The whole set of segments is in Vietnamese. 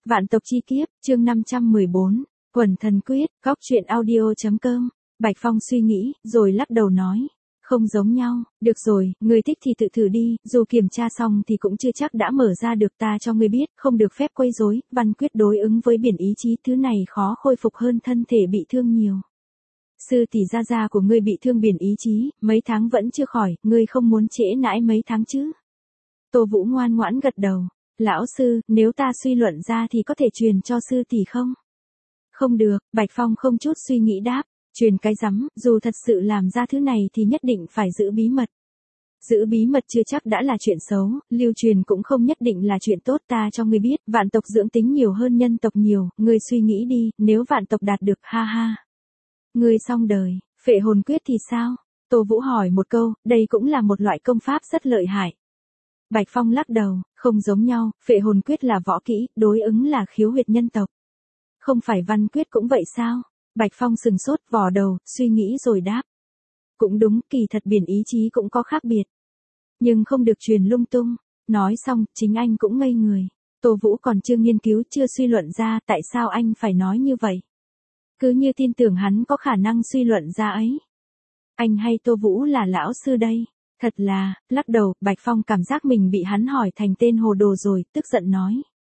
Vạn tộc chi kiếp, chương 514, Quần thần quyết, góc truyện audio.com. Bạch Phong suy nghĩ, rồi lắc đầu nói. Không giống nhau, được rồi, ngươi thích thì tự thử đi, dù kiểm tra xong thì cũng chưa chắc đã mở ra được, ta cho ngươi biết, không được phép quấy rối, văn quyết đối ứng với biển ý chí, thứ này khó khôi phục hơn thân thể bị thương nhiều. Sư tỷ gia của ngươi bị thương biển ý chí, mấy tháng vẫn chưa khỏi, ngươi không muốn trễ nãi mấy tháng chứ? Tô Vũ ngoan ngoãn gật đầu. Lão sư, nếu ta suy luận ra thì có thể truyền cho sư tỷ không? Không được, Bạch Phong không chút suy nghĩ đáp. Truyền cái rắm, dù thật sự làm ra thứ này thì nhất định phải giữ bí mật. Giữ bí mật chưa chắc đã là chuyện xấu, lưu truyền cũng không nhất định là chuyện tốt, ta cho ngươi biết, vạn tộc dưỡng tính nhiều hơn nhân tộc nhiều, ngươi suy nghĩ đi, nếu vạn tộc đạt được, ha ha. Ngươi xong đời, phệ hồn quyết thì sao? Tô Vũ hỏi một câu, đây cũng là một loại công pháp rất lợi hại. Bạch Phong lắc đầu, không giống nhau, phệ hồn quyết là võ kỹ, đối ứng là khiếu huyệt nhân tộc. Không phải văn quyết cũng vậy sao? Bạch Phong sừng sốt vò đầu, suy nghĩ rồi đáp. Cũng đúng, kỳ thật biển ý chí cũng có khác biệt. Nhưng không được truyền lung tung. Nói xong, chính anh cũng ngây người. Tô Vũ còn chưa nghiên cứu, chưa suy luận ra tại sao anh phải nói như vậy. Cứ như tin tưởng hắn có khả năng suy luận ra ấy. Anh hay Tô Vũ là lão sư đây? Thật là, lắc đầu, Bạch Phong cảm giác mình bị hắn hỏi thành tên hồ đồ rồi, tức giận nói.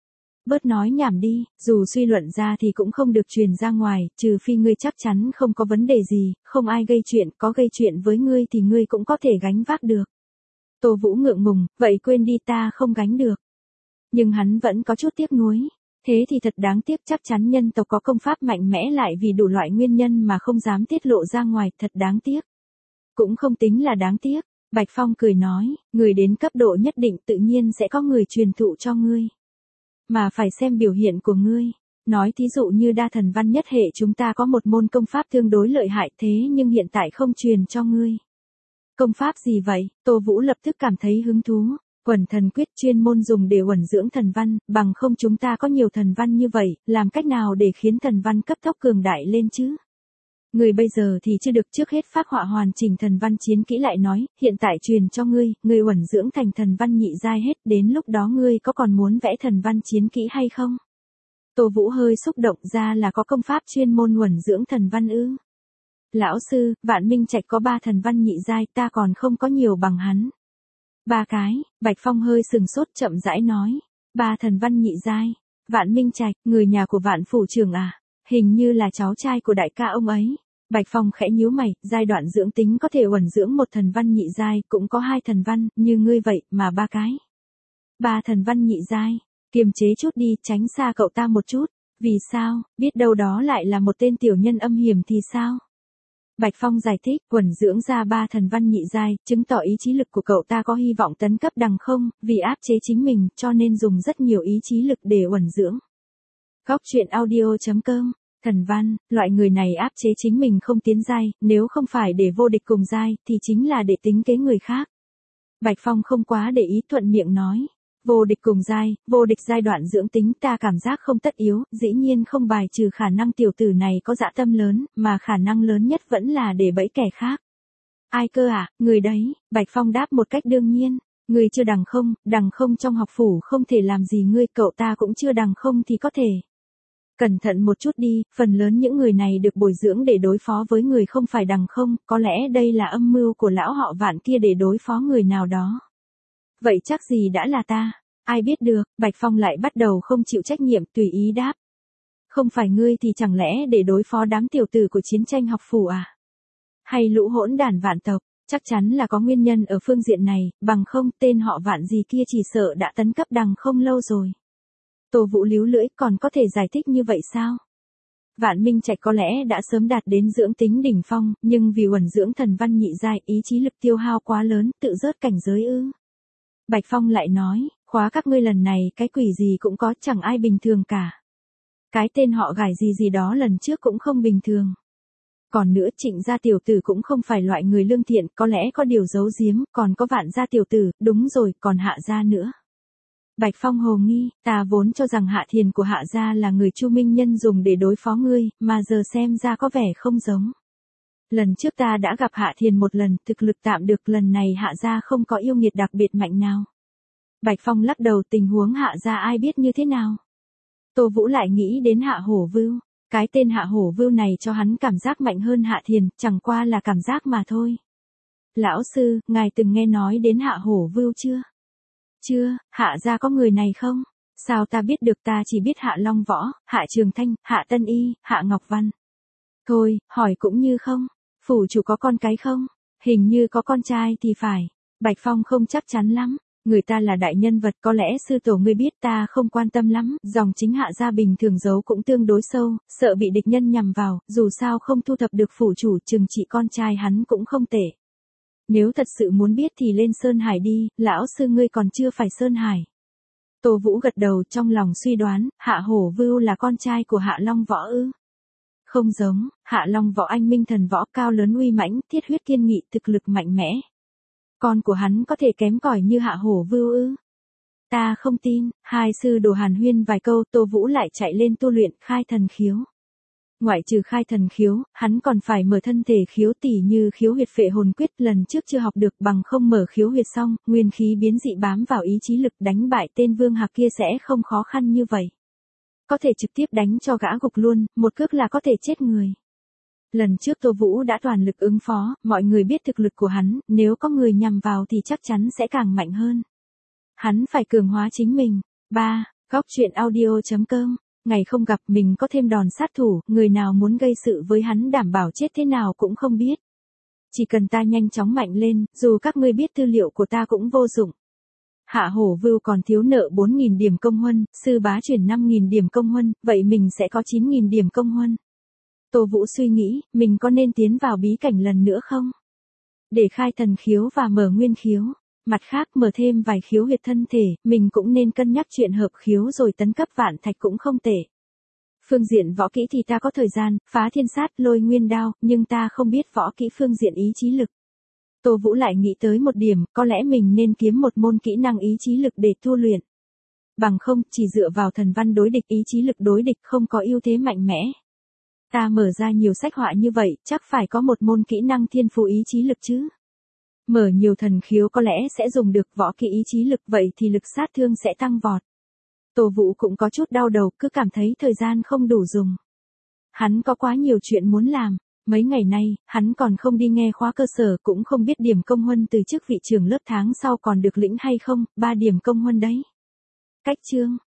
Bớt nói nhảm đi, dù suy luận ra thì cũng không được truyền ra ngoài, trừ phi ngươi chắc chắn không có vấn đề gì, không ai gây chuyện, có gây chuyện với ngươi thì ngươi cũng có thể gánh vác được. Tô Vũ ngượng ngùng, vậy quên đi, ta không gánh được. Nhưng hắn vẫn có chút tiếc nuối. Thế thì thật đáng tiếc, chắc chắn nhân tộc có công pháp mạnh mẽ lại vì đủ loại nguyên nhân mà không dám tiết lộ ra ngoài, thật đáng tiếc. Cũng không tính là đáng tiếc. Bạch Phong cười nói, người đến cấp độ nhất định tự nhiên sẽ có người truyền thụ cho ngươi. Mà phải xem biểu hiện của ngươi. Nói thí dụ như đa thần văn nhất hệ chúng ta có một môn công pháp tương đối lợi hại thế nhưng hiện tại không truyền cho ngươi. Công pháp gì vậy? Tô Vũ lập tức cảm thấy hứng thú. Quần thần quyết chuyên môn dùng để uẩn dưỡng thần văn, bằng không chúng ta có nhiều thần văn như vậy, làm cách nào để khiến thần văn cấp tốc cường đại lên chứ? Người bây giờ thì chưa được, trước hết phác họa hoàn chỉnh thần văn chiến kỹ lại nói, hiện tại truyền cho ngươi uẩn dưỡng thành thần văn nhị giai hết, đến lúc đó ngươi có còn muốn vẽ thần văn chiến kỹ hay không? Tô Vũ hơi xúc động, ra là có công pháp chuyên môn uẩn dưỡng thần văn ư? Lão sư, Vạn Minh Trạch có 3 thần văn nhị giai, ta còn không có nhiều bằng hắn. 3 cái, Bạch Phong hơi sừng sốt chậm rãi nói. 3 thần văn nhị giai, Vạn Minh Trạch, người nhà của Vạn phủ trưởng à? Hình như là cháu trai của đại ca ông ấy. Bạch Phong khẽ nhíu mày, giai đoạn dưỡng tính có thể uẩn dưỡng một thần văn nhị giai, cũng có 2 thần văn, như ngươi vậy, mà 3 cái. 3 thần văn nhị giai, kiềm chế chút đi, tránh xa cậu ta một chút. Vì sao, biết đâu đó lại là một tên tiểu nhân âm hiểm thì sao? Bạch Phong giải thích, uẩn dưỡng ra 3 thần văn nhị giai, chứng tỏ ý chí lực của cậu ta có hy vọng tấn cấp đằng không, vì áp chế chính mình, cho nên dùng rất nhiều ý chí lực để uẩn dưỡng. Góc truyện audio.com. Thần văn, loại người này áp chế chính mình không tiến giai, nếu không phải để vô địch cùng giai, thì chính là để tính kế người khác. Bạch Phong không quá để ý, thuận miệng nói. Vô địch cùng giai, vô địch giai đoạn dưỡng tính ta cảm giác không tất yếu, dĩ nhiên không bài trừ khả năng tiểu tử này có dạ tâm lớn, mà khả năng lớn nhất vẫn là để bẫy kẻ khác. Ai cơ à, người đấy, Bạch Phong đáp một cách đương nhiên. Người chưa đằng không trong học phủ không thể làm gì ngươi, cậu ta cũng chưa đằng không thì có thể. Cẩn thận một chút đi, phần lớn những người này được bồi dưỡng để đối phó với người không phải đằng không, có lẽ đây là âm mưu của lão họ Vạn kia để đối phó người nào đó. Vậy chắc gì đã là ta, ai biết được, Bạch Phong lại bắt đầu không chịu trách nhiệm, tùy ý đáp. Không phải ngươi thì chẳng lẽ để đối phó đám tiểu tử của chiến tranh học phủ à? Hay lũ hỗn đản Vạn tộc, chắc chắn là có nguyên nhân ở phương diện này, bằng không tên họ Vạn gì kia chỉ sợ đã tấn cấp đằng không lâu rồi. Tô Vũ líu lưỡi, còn có thể giải thích như vậy sao? Vạn Minh Trạch có lẽ đã sớm đạt đến dưỡng tính đỉnh phong, nhưng vì uẩn dưỡng thần văn nhị giai, ý chí lực tiêu hao quá lớn, tự rớt cảnh giới ư? Bạch Phong lại nói, khóa các ngươi lần này cái quỷ gì cũng có, chẳng ai bình thường cả. Cái tên họ Gải gì đó lần trước cũng không bình thường. Còn nữa, Trịnh gia tiểu tử cũng không phải loại người lương thiện, có lẽ có điều giấu giếm, còn có Vạn gia tiểu tử, đúng rồi, còn Hạ gia nữa. Bạch Phong hồ nghi, ta vốn cho rằng Hạ Thiền của Hạ gia là người Chu Minh Nhân dùng để đối phó ngươi, mà giờ xem ra có vẻ không giống. Lần trước ta đã gặp Hạ Thiền một lần, thực lực tạm được, lần này Hạ gia không có yêu nghiệt đặc biệt mạnh nào. Bạch Phong lắc đầu, tình huống Hạ gia ai biết như thế nào. Tô Vũ lại nghĩ đến Hạ Hổ Vưu. Cái tên Hạ Hổ Vưu này cho hắn cảm giác mạnh hơn Hạ Thiền, chẳng qua là cảm giác mà thôi. Lão sư, ngài từng nghe nói đến Hạ Hổ Vưu chưa? Chưa, Hạ gia có người này không? Sao ta biết được, ta chỉ biết Hạ Long Võ, Hạ Trường Thanh, Hạ Tân Y, Hạ Ngọc Văn. Thôi, hỏi cũng như không. Phủ chủ có con cái không? Hình như có con trai thì phải. Bạch Phong không chắc chắn lắm. Người ta là đại nhân vật, có lẽ sư tổ ngươi biết, ta không quan tâm lắm. Dòng chính Hạ gia bình thường giấu cũng tương đối sâu, sợ bị địch nhân nhằm vào, dù sao không thu thập được phủ chủ, chừng trị con trai hắn cũng không tệ. Nếu thật sự muốn biết thì lên Sơn Hải đi, lão sư ngươi còn chưa phải Sơn Hải. Tô Vũ gật đầu, trong lòng suy đoán, Hạ Hổ Vưu là con trai của Hạ Long Võ ư? Không giống, Hạ Long Võ anh minh thần võ, cao lớn uy mãnh, thiết huyết kiên nghị, thực lực mạnh mẽ. Con của hắn có thể kém cỏi như Hạ Hổ Vưu ư? Ta không tin. Hai sư đồ hàn huyên vài câu, Tô Vũ lại chạy lên tu luyện khai thần khiếu. Ngoại trừ khai thần khiếu, hắn còn phải mở thân thể khiếu, tỉ như khiếu huyệt phệ hồn quyết, lần trước chưa học được, bằng không mở khiếu huyệt xong, nguyên khí biến dị bám vào ý chí lực, đánh bại tên Vương Hạc kia sẽ không khó khăn như vậy. Có thể trực tiếp đánh cho gã gục luôn, một cước là có thể chết người. Lần trước Tô Vũ đã toàn lực ứng phó, mọi người biết thực lực của hắn, nếu có người nhằm vào thì chắc chắn sẽ càng mạnh hơn. Hắn phải cường hóa chính mình. 3. Góc truyện audio.com. Ngày không gặp, mình có thêm đòn sát thủ, người nào muốn gây sự với hắn đảm bảo chết thế nào cũng không biết. Chỉ cần ta nhanh chóng mạnh lên, dù các ngươi biết tư liệu của ta cũng vô dụng. Hạ Hổ Vưu còn thiếu nợ 4.000 điểm công huân, sư bá chuyển 5.000 điểm công huân, vậy mình sẽ có 9.000 điểm công huân. Tô Vũ suy nghĩ, mình có nên tiến vào bí cảnh lần nữa không? Để khai thần khiếu và mở nguyên khiếu. Mặt khác, mở thêm vài khiếu huyệt thân thể, mình cũng nên cân nhắc chuyện hợp khiếu rồi tấn cấp vạn thạch cũng không tệ. Phương diện võ kỹ thì ta có thời gian, phá thiên sát, lôi nguyên đao, nhưng ta không biết võ kỹ phương diện ý chí lực. Tô Vũ lại nghĩ tới một điểm, có lẽ mình nên kiếm một môn kỹ năng ý chí lực để tu luyện. Bằng không, chỉ dựa vào thần văn đối địch, ý chí lực đối địch không có ưu thế mạnh mẽ. Ta mở ra nhiều sách họa như vậy, chắc phải có một môn kỹ năng thiên phú ý chí lực chứ. Mở nhiều thần khiếu có lẽ sẽ dùng được võ kỹ ý chí lực, vậy thì lực sát thương sẽ tăng vọt. Tô Vũ cũng có chút đau đầu, cứ cảm thấy thời gian không đủ dùng. Hắn có quá nhiều chuyện muốn làm. Mấy ngày nay, hắn còn không đi nghe khóa cơ sở, cũng không biết điểm công huân từ chức vị trưởng lớp tháng sau còn được lĩnh hay không, 3 điểm công huân đấy. Cách chương.